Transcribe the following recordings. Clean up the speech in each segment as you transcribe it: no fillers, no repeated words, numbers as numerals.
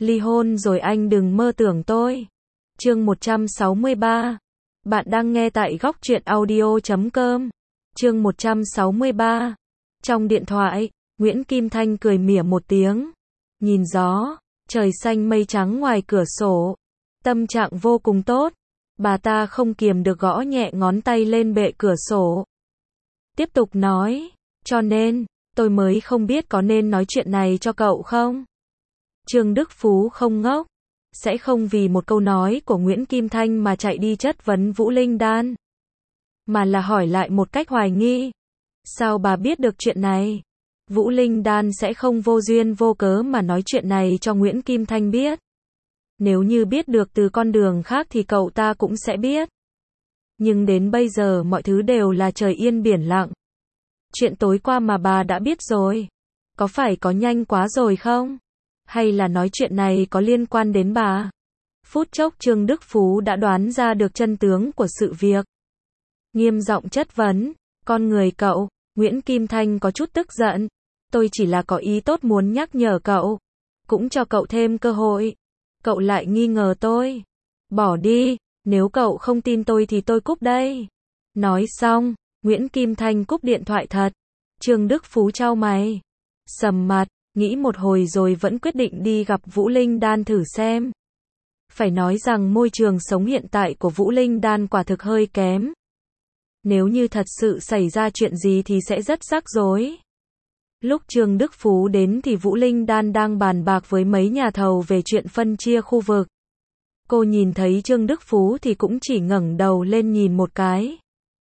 Ly hôn rồi anh đừng mơ tưởng tôi. Chương 163. Bạn đang nghe tại góc truyện audio.com. Chương 163. Trong điện thoại, Nguyễn Kim Thanh cười mỉa một tiếng. Nhìn gió, trời xanh mây trắng ngoài cửa sổ. Tâm trạng vô cùng tốt. Bà ta không kiềm được gõ nhẹ ngón tay lên bệ cửa sổ. Tiếp tục nói, cho nên, tôi mới không biết có nên nói chuyện này cho cậu không? Trương Đức Phú không ngốc, sẽ không vì một câu nói của Nguyễn Kim Thanh mà chạy đi chất vấn Vũ Linh Đan, mà là hỏi lại một cách hoài nghi. Sao bà biết được chuyện này? Vũ Linh Đan sẽ không vô duyên vô cớ mà nói chuyện này cho Nguyễn Kim Thanh biết. Nếu như biết được từ con đường khác thì cậu ta cũng sẽ biết. Nhưng đến bây giờ mọi thứ đều là trời yên biển lặng. Chuyện tối qua mà bà đã biết rồi. Có phải có nhanh quá rồi không? Hay là nói chuyện này có liên quan đến bà? Phút chốc Trương Đức Phú đã đoán ra được chân tướng của sự việc. Nghiêm giọng chất vấn, con người cậu. Nguyễn Kim Thanh có chút tức giận. Tôi chỉ là có ý tốt muốn nhắc nhở cậu. Cũng cho cậu thêm cơ hội. Cậu lại nghi ngờ tôi. Bỏ đi, nếu cậu không tin tôi thì tôi cúp đây. Nói xong, Nguyễn Kim Thanh cúp điện thoại thật. Trương Đức Phú chau mày. Sầm mặt, nghĩ một hồi rồi vẫn quyết định đi gặp Vũ Linh Đan thử xem. Phải nói rằng môi trường sống hiện tại của Vũ Linh Đan quả thực hơi kém. Nếu như thật sự xảy ra chuyện gì thì sẽ rất rắc rối. Lúc Trương Đức Phú đến thì Vũ Linh Đan đang bàn bạc với mấy nhà thầu về chuyện phân chia khu vực. Cô nhìn thấy Trương Đức Phú thì cũng chỉ ngẩng đầu lên nhìn một cái.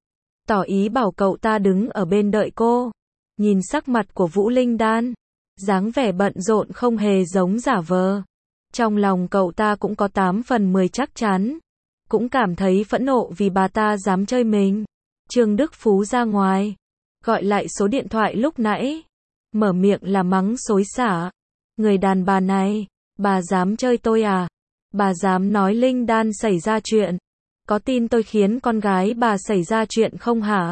Tỏ ý bảo cậu ta đứng ở bên đợi cô. Nhìn sắc mặt của Vũ Linh Đan, dáng vẻ bận rộn không hề giống giả vờ. Trong lòng cậu ta cũng có 8 phần 10 chắc chắn. Cũng cảm thấy phẫn nộ vì bà ta dám chơi mình. Trương Đức Phú ra ngoài, gọi lại số điện thoại lúc nãy. Mở miệng là mắng xối xả. Người đàn bà này, bà dám chơi tôi à? Bà dám nói Linh Đan xảy ra chuyện. Có tin tôi khiến con gái bà xảy ra chuyện không hả?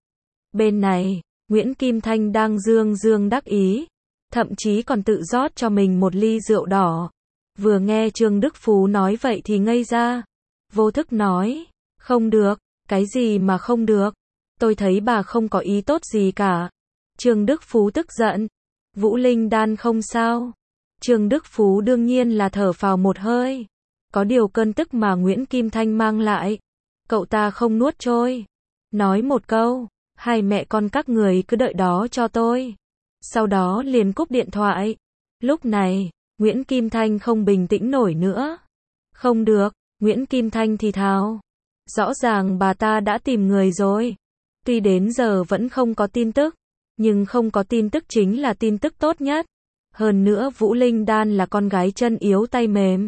Bên này, Nguyễn Kim Thanh đang dương dương đắc ý. Thậm chí còn tự rót cho mình một ly rượu đỏ. Vừa nghe Trương Đức Phú nói vậy thì ngây ra. Vô thức nói, không được, cái gì mà không được? Tôi thấy bà không có ý tốt gì cả. Trương Đức Phú tức giận. Vũ Linh Đan không sao. Trương Đức Phú đương nhiên là thở phào một hơi. Có điều cơn tức mà Nguyễn Kim Thanh mang lại, cậu ta không nuốt trôi. Nói một câu, hai mẹ con các người cứ đợi đó cho tôi. Sau đó liền cúp điện thoại. Lúc này, Nguyễn Kim Thanh không bình tĩnh nổi nữa. Không được, Nguyễn Kim Thanh thì thào. Rõ ràng bà ta đã tìm người rồi. Tuy đến giờ vẫn không có tin tức, nhưng không có tin tức chính là tin tức tốt nhất. Hơn nữa Vũ Linh Đan là con gái chân yếu tay mềm.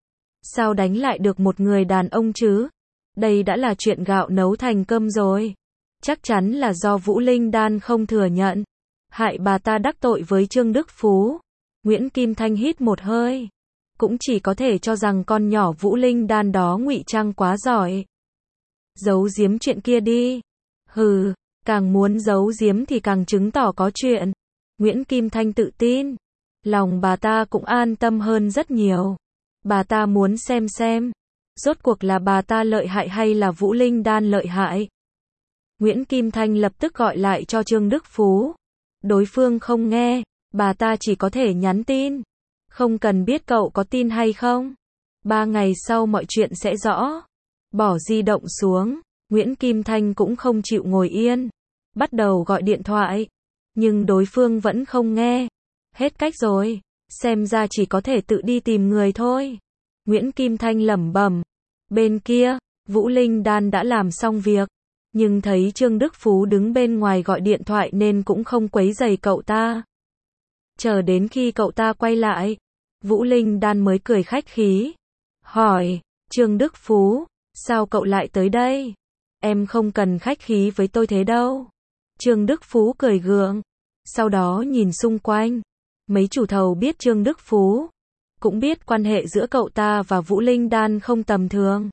Sao đánh lại được một người đàn ông chứ? Đây đã là chuyện gạo nấu thành cơm rồi. Chắc chắn là do Vũ Linh Đan không thừa nhận. Hại bà ta đắc tội với Trương Đức Phú. Nguyễn Kim Thanh hít một hơi. Cũng chỉ có thể cho rằng con nhỏ Vũ Linh Đan đó ngụy trang quá giỏi. Giấu giếm chuyện kia đi. Hừ, càng muốn giấu giếm thì càng chứng tỏ có chuyện. Nguyễn Kim Thanh tự tin. Lòng bà ta cũng an tâm hơn rất nhiều. Bà ta muốn xem, rốt cuộc là bà ta lợi hại hay là Vũ Linh Đan lợi hại. Nguyễn Kim Thanh lập tức gọi lại cho Trương Đức Phú. Đối phương không nghe, bà ta chỉ có thể nhắn tin. Không cần biết cậu có tin hay không. 3 ngày sau mọi chuyện sẽ rõ. Bỏ di động xuống, Nguyễn Kim Thanh cũng không chịu ngồi yên. Bắt đầu gọi điện thoại. Nhưng đối phương vẫn không nghe. Hết cách rồi, xem ra chỉ có thể tự đi tìm người thôi. Nguyễn Kim Thanh lẩm bẩm. Bên kia, Vũ Linh Đan đã làm xong việc. Nhưng thấy Trương Đức Phú đứng bên ngoài gọi điện thoại nên cũng không quấy rầy cậu ta. Chờ đến khi cậu ta quay lại, Vũ Linh Đan mới cười khách khí. Hỏi, Trương Đức Phú, sao cậu lại tới đây? Em không cần khách khí với tôi thế đâu. Trương Đức Phú cười gượng. Sau đó nhìn xung quanh. Mấy chủ thầu biết Trương Đức Phú. Cũng biết quan hệ giữa cậu ta và Vũ Linh Đan không tầm thường.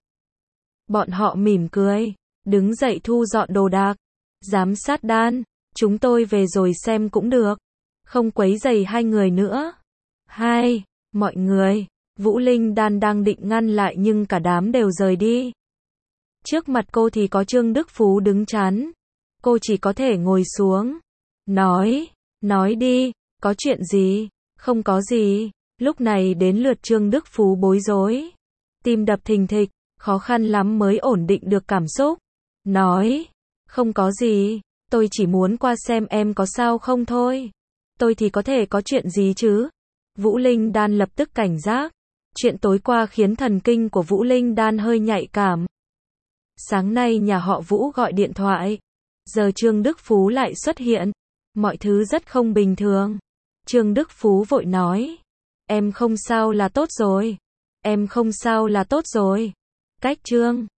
Bọn họ mỉm cười. Đứng dậy thu dọn đồ đạc. Giám sát Đan, chúng tôi về rồi xem cũng được. Không quấy rầy hai người nữa. 2. Mọi người, Vũ Linh Đan đang định ngăn lại nhưng cả đám đều rời đi. Trước mặt cô thì có Trương Đức Phú đứng chắn. Cô chỉ có thể ngồi xuống. Nói đi, có chuyện gì? Không có gì. Lúc này đến lượt Trương Đức Phú bối rối. Tim đập thình thịch, khó khăn lắm mới ổn định được cảm xúc. Nói, không có gì, tôi chỉ muốn qua xem em có sao không thôi. Tôi thì có thể có chuyện gì chứ? Vũ Linh Đan lập tức cảnh giác. Chuyện tối qua khiến thần kinh của Vũ Linh Đan hơi nhạy cảm. Sáng nay nhà họ Vũ gọi điện thoại. Giờ Trương Đức Phú lại xuất hiện. Mọi thứ rất không bình thường. Trương Đức Phú vội nói. Em không sao là tốt rồi. Em không sao là tốt rồi. Cách Trương